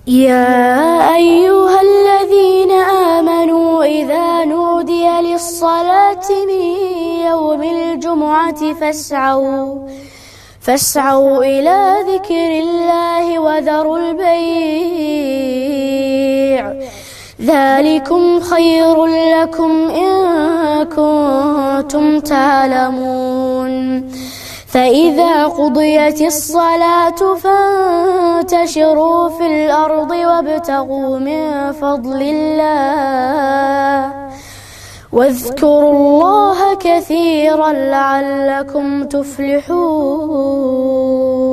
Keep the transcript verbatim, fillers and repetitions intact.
يا أيها الذين آمنوا إذا نودي للصلاة من يوم الجمعة فاسعوا فاسعوا إلى ذكر الله وذروا البيع ذلكم خير لكم إن كنتم تعلمون. فإذا قضيت الصلاة فانتشروا في الأرض وابتغوا من فضل الله واذكروا الله كثيرا لعلكم تفلحون.